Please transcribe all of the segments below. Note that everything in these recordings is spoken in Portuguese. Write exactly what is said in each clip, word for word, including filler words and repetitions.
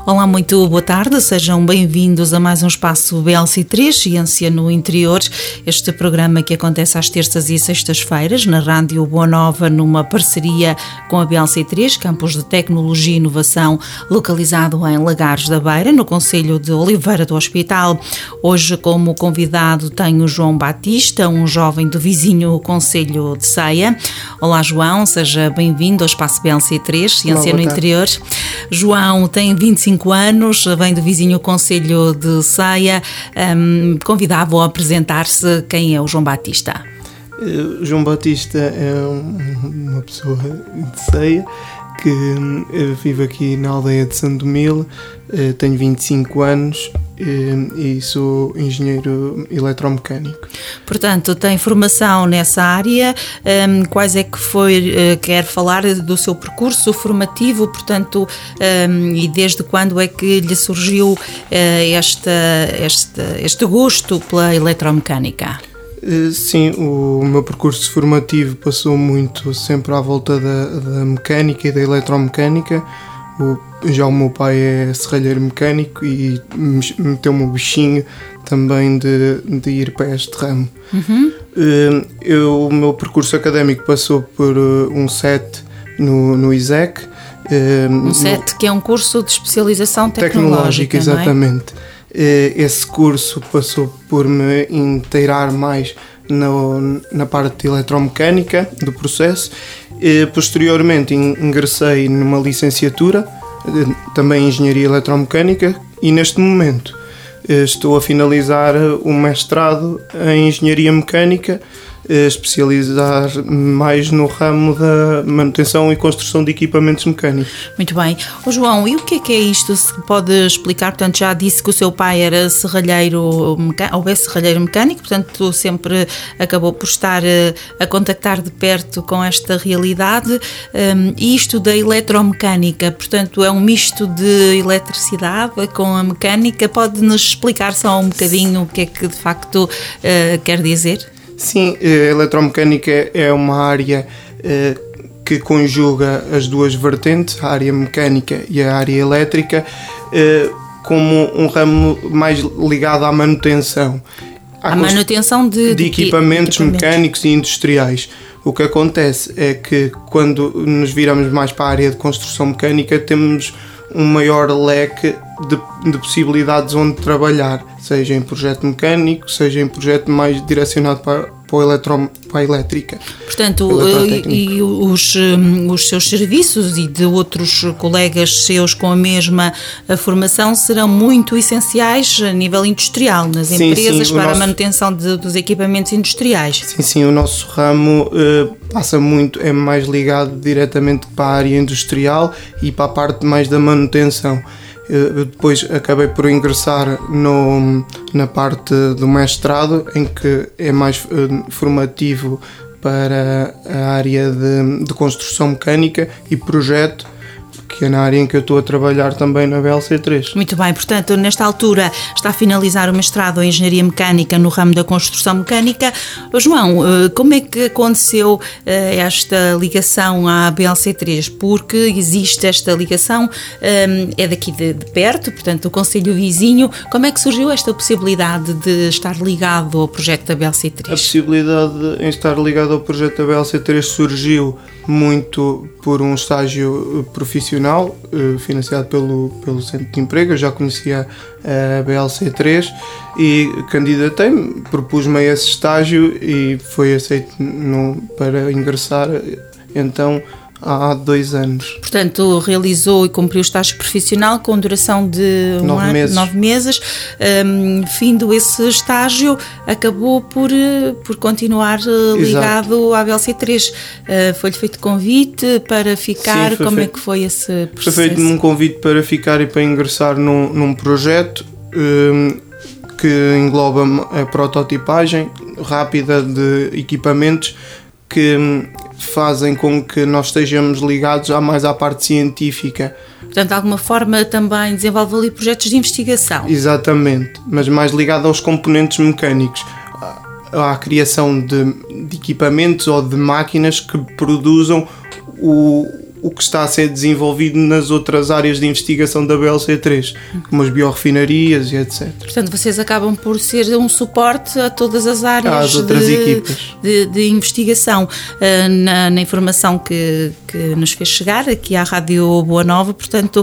Olá, muito boa tarde, sejam bem-vindos a mais um espaço B L C três, Ciência no Interior, este programa que acontece às terças e sextas-feiras na Rádio Boa Nova, numa parceria com a B L C três, Campus de Tecnologia e Inovação, localizado em Lagares da Beira, no concelho de Oliveira do Hospital. Hoje, como convidado, tenho João Batista, um jovem do vizinho concelho de Ceia. Olá, João, seja bem-vindo ao espaço B L C três, Ciência no Interior. João tem vinte e cinco anos, vem do vizinho concelho de Ceia. Um, convidava-o a apresentar-se. Quem é o João Batista? Uh, João Batista é um, uma pessoa de Ceia que uh, vive aqui na aldeia de Sandomil, uh, tenho vinte e cinco anos uh, e sou engenheiro eletromecânico. Portanto, tem formação nessa área. Um, quais é que foi, uh, quer falar do seu percurso formativo, portanto, um, e desde quando é que lhe surgiu uh, esta, este, este gosto pela eletromecânica? Sim, o meu percurso formativo passou muito sempre à volta da, da mecânica e da eletromecânica. O, já o meu pai é serralheiro mecânico e meteu-me o bichinho também de, de ir para este ramo. Uhum. Eu, eu, o meu percurso académico passou por um C E T no, no I S E C. Um C E T, no, que é um curso de especialização tecnológica, tecnológica, exatamente. Não é? Esse curso passou por me inteirar mais no, na parte eletromecânica do processo. Posteriormente ingressei numa licenciatura, também em Engenharia Eletromecânica, e neste momento estou a finalizar o mestrado em Engenharia Mecânica, especializar mais no ramo da manutenção e construção de equipamentos mecânicos. Muito bem. Ô João, e o que é que é isto? Se pode explicar? Portanto, já disse que o seu pai era serralheiro, ou é serralheiro mecânico, portanto sempre acabou por estar a contactar de perto com esta realidade. E isto da eletromecânica, portanto, é um misto de eletricidade com a mecânica. Pode-nos explicar só um bocadinho o que é que de facto quer dizer? Sim, a eletromecânica é uma área eh, que conjuga as duas vertentes, a área mecânica e a área elétrica, eh, como um ramo mais ligado à manutenção. À manutenção de, de, de equipamentos, equipamentos mecânicos e industriais. O que acontece é que quando nos viramos mais para a área de construção mecânica, temos um maior leque de, de possibilidades onde trabalhar, seja em projeto mecânico, seja em projeto mais direcionado para, para, o eletro, para a elétrica. Portanto, e, e os, os seus serviços e de outros colegas seus com a mesma formação serão muito essenciais a nível industrial, nas sim, empresas, sim, para nosso, a manutenção de, dos equipamentos industriais. Sim, sim, o nosso ramo uh, passa muito, é mais ligado diretamente para a área industrial e para a parte mais da manutenção. Eu depois acabei por ingressar no, na parte do mestrado, em que é mais uh, formativo para a área de, de construção mecânica e projeto, que é na área em que eu estou a trabalhar também na B L C três. Muito bem, portanto, nesta altura está a finalizar o mestrado em Engenharia Mecânica no ramo da construção mecânica. João, como é que aconteceu esta ligação à B L C três? Porque existe esta ligação, é daqui de, de perto, portanto, do concelho vizinho. Como é que surgiu esta possibilidade de estar ligado ao projeto da B L C três? A possibilidade em estar ligado ao projeto da B L C três surgiu muito por um estágio profissional financiado pelo, pelo Centro de Emprego. Eu já conhecia a B L C três e candidatei-me, propus-me a esse estágio e foi aceito no, para ingressar então há dois anos. Portanto, realizou e cumpriu o estágio profissional com duração de um nove, ano, meses. nove meses. Um, findo esse estágio, acabou por, por continuar ligado Exato. À B L C três. Uh, foi-lhe feito convite para ficar? Sim, como feito, é que foi esse processo? Foi feito um convite para ficar e para ingressar num, num projeto um, que engloba a prototipagem rápida de equipamentos que fazem com que nós estejamos ligados a mais à parte científica. Portanto, de alguma forma também desenvolve ali projetos de investigação. Exatamente, mas mais ligado aos componentes mecânicos, à criação de, de equipamentos ou de máquinas que produzam o, o que está a ser desenvolvido nas outras áreas de investigação da B L C três, como as biorrefinarias e etcétera. Portanto, vocês acabam por ser um suporte a todas as áreas Às outras de, equipas. De, de investigação. Uh, na, na informação que, que nos fez chegar aqui à Rádio Boa Nova, portanto,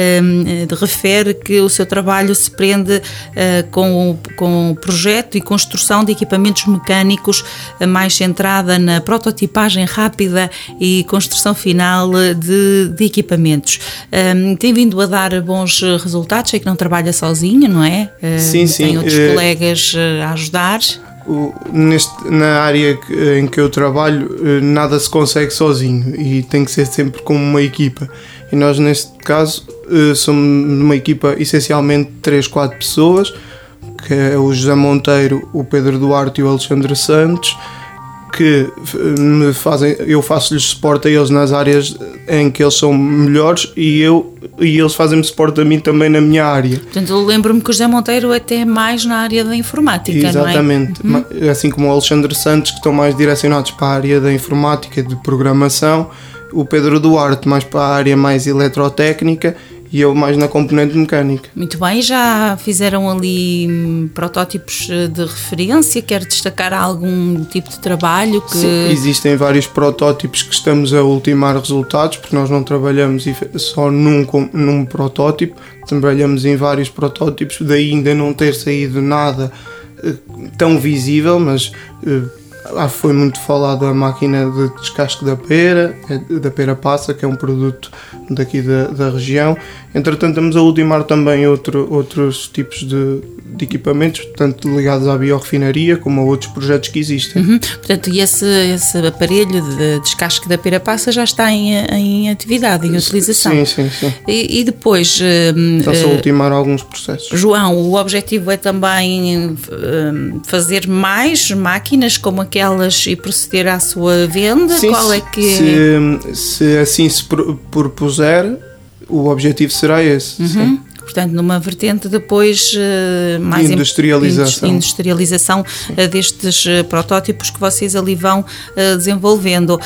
um, refere que o seu trabalho se prende uh, com, o, com o projeto e construção de equipamentos mecânicos, uh, mais centrada na prototipagem rápida e construção final de, de equipamentos. Um, tem vindo a dar bons resultados, sei que não trabalha sozinho, não é? Uh, sim, sim. Tem outros uh, colegas uh, a ajudar. O, neste, na área que, em que eu trabalho, uh, nada se consegue sozinho e tem que ser sempre como uma equipa. E nós, neste caso, uh, somos uma equipa essencialmente de três, quatro pessoas, que é o José Monteiro, o Pedro Duarte e o Alexandre Santos, que me fazem, eu faço-lhes suporte a eles nas áreas em que eles são melhores e, eu, e eles fazem-me suporte a mim também na minha área. Portanto, eu lembro-me que o José Monteiro até é mais na área da informática, exatamente, não é? Uhum. Assim como o Alexandre Santos, que estão mais direcionados para a área da informática, de programação, o Pedro Duarte mais para a área mais eletrotécnica e eu mais na componente mecânica. Muito bem, já fizeram ali protótipos de referência? Quer destacar algum tipo de trabalho? Que... Sim, existem vários protótipos que estamos a ultimar resultados, porque nós não trabalhamos só num, num protótipo, trabalhamos em vários protótipos, daí ainda não ter saído nada tão visível, mas ah, foi muito falado a máquina de descasque da pera, da pera passa, que é um produto daqui da, da região. Entretanto, estamos a ultimar também outro, outros tipos de, de equipamentos, tanto ligados à biorrefinaria como a outros projetos que existem. Uhum. Portanto, e esse, esse aparelho de descasque da pera passa já está em, em atividade, em utilização? Sim, sim, sim. E, e depois... Está-se uh, a ultimar alguns processos. João, o objetivo é também uh, fazer mais máquinas como aquelas e proceder à sua venda? Sim, Qual é que se, se assim se propuser, o objetivo será esse. Uhum. Sim. Portanto, numa vertente depois uh, mais industrialização, industrialização uh, destes uh, protótipos que vocês ali vão uh, desenvolvendo.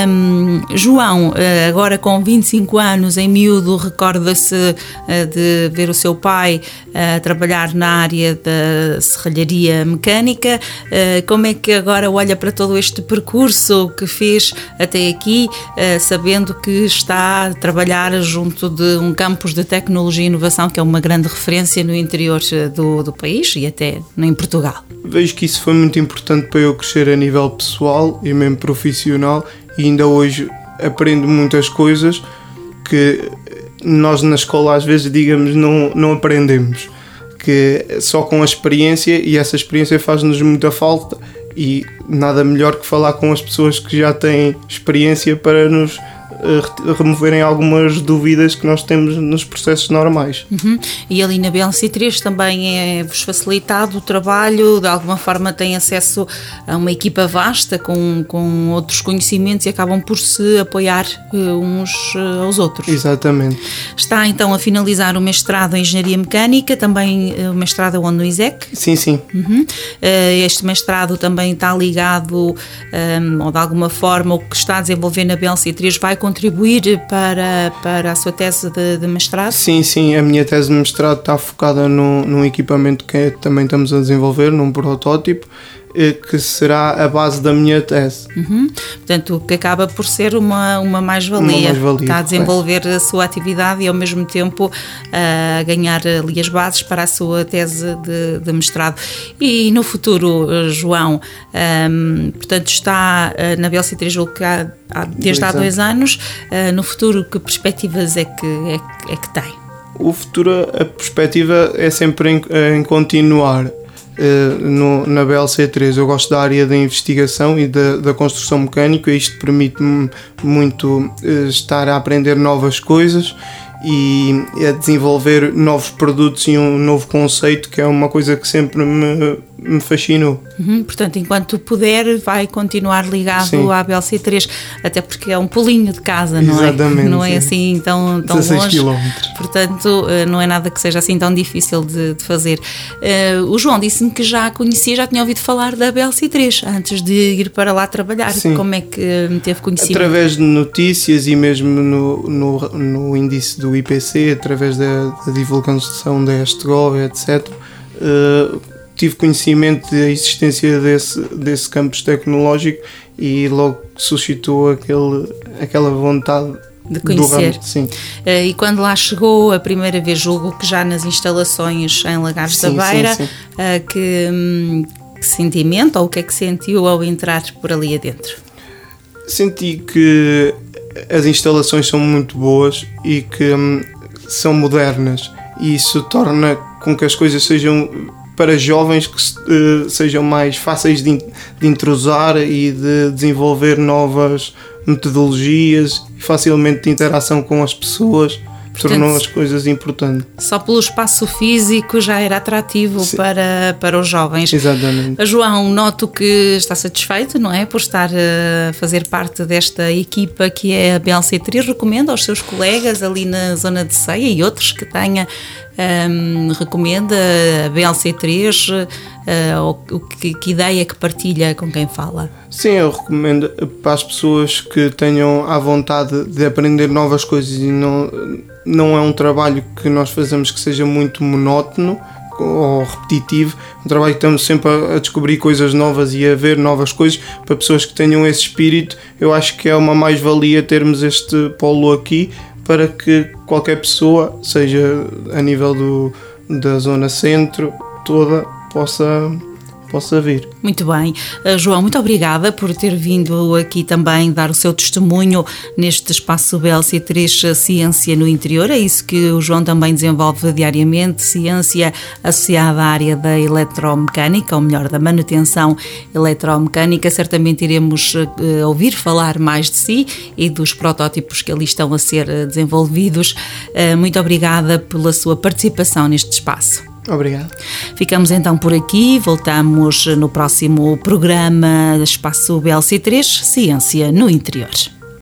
Um, João, uh, agora com vinte e cinco anos, em miúdo, recorda-se uh, de ver o seu pai a uh, trabalhar na área da serralharia mecânica. Uh, como é que agora olha para todo este percurso que fez até aqui, uh, sabendo que está a trabalhar junto de um campus de tecnologia e inovação que é uma grande referência no interior do, do país e até em Portugal? Vejo que isso foi muito importante para eu crescer a nível pessoal e mesmo profissional, e ainda hoje aprendo muitas coisas que nós na escola às vezes, digamos, não, não aprendemos, que só com a experiência, e essa experiência faz-nos muita falta, e nada melhor que falar com as pessoas que já têm experiência para nos removerem algumas dúvidas que nós temos nos processos normais. Uhum. E ali na B L C três também é-vos facilitado o trabalho, de alguma forma têm acesso a uma equipa vasta com, com outros conhecimentos e acabam por se apoiar uh, uns uh, aos outros. Exatamente. Está então a finalizar o mestrado em Engenharia Mecânica, também o uh, mestrado onde no I S E C? Sim, sim. Uhum. Uh, este mestrado também está ligado, um, ou de alguma forma o que está a desenvolver na B L C três vai contribuir para, para a sua tese de, de mestrado? Sim, sim, a minha tese de mestrado está focada num, num equipamento que também estamos a desenvolver, num protótipo, que será a base da minha tese. Uhum. Portanto, que acaba por ser uma, uma mais-valia. mais-valia. Está a desenvolver a sua atividade e ao mesmo tempo a ganhar ali as bases para a sua tese de, de mestrado. E no futuro, João, um, portanto, está na B L C três há, há, desde dois há dois anos. anos. Uh, no futuro, que perspectivas é que, é, é que tem? O futuro, a perspectiva é sempre em, em continuar. Uh, no, na B L C três eu gosto da área da investigação e da, da construção mecânica, e isto permite-me muito uh, estar a aprender novas coisas e a desenvolver novos produtos e um novo conceito, que é uma coisa que sempre me, me fascinou. Uhum, portanto, enquanto puder, vai continuar ligado Sim. à B L C três, até porque é um pulinho de casa, não Exatamente, é? Não é sim. assim tão, tão dezasseis longe. quilómetros. Portanto, não é nada que seja assim tão difícil de, de fazer. Uh, o João disse-me que já conhecia, já tinha ouvido falar da B L C três antes de ir para lá trabalhar. Sim. Como é que teve conhecimento? Através de notícias e mesmo no, no, no índice do I P C, através da, da divulgação da ESTGov, etcétera, uh, tive conhecimento da existência desse, desse campus tecnológico e logo suscitou aquele, aquela vontade de conhecer. Do, sim. Uh, e quando lá chegou a primeira vez, julgo que já nas instalações em Lagares sim, da Beira, sim, sim. Uh, que, hum, que sentimento ou o que é que sentiu ao entrar por ali adentro? Senti que as instalações são muito boas e que hum, são modernas, e isso torna com que as coisas sejam, para jovens, que uh, sejam mais fáceis de, de entrosar e de desenvolver novas metodologias e facilmente de interação com as pessoas. Portanto, tornou as coisas importantes. Só pelo espaço físico já era atrativo para, para os jovens. Exatamente. João, noto que está satisfeito, não é? Por estar a fazer parte desta equipa que é a B L C três. Recomenda aos seus colegas ali na zona de Ceia e outros que tenha, um, recomenda a B L C três, uh, ou que, que ideia que partilha com quem fala? Sim, eu recomendo para as pessoas que tenham à vontade de aprender novas coisas e não, não é um trabalho que nós fazemos que seja muito monótono ou repetitivo, um trabalho que estamos sempre a descobrir coisas novas e a ver novas coisas. Para pessoas que tenham esse espírito, eu acho que é uma mais-valia termos este polo aqui, para que qualquer pessoa, seja a nível do, da zona centro toda, possa... possa vir. Muito bem. Uh, João, muito obrigada por ter vindo aqui também dar o seu testemunho neste espaço B L C três Ciência no Interior. É isso que o João também desenvolve diariamente, ciência associada à área da eletromecânica, ou melhor, da manutenção eletromecânica. Certamente iremos uh, ouvir falar mais de si e dos protótipos que ali estão a ser desenvolvidos. Uh, muito obrigada pela sua participação neste espaço. Obrigado. Ficamos então por aqui, voltamos no próximo programa Espaço B L C três Ciência no Interior.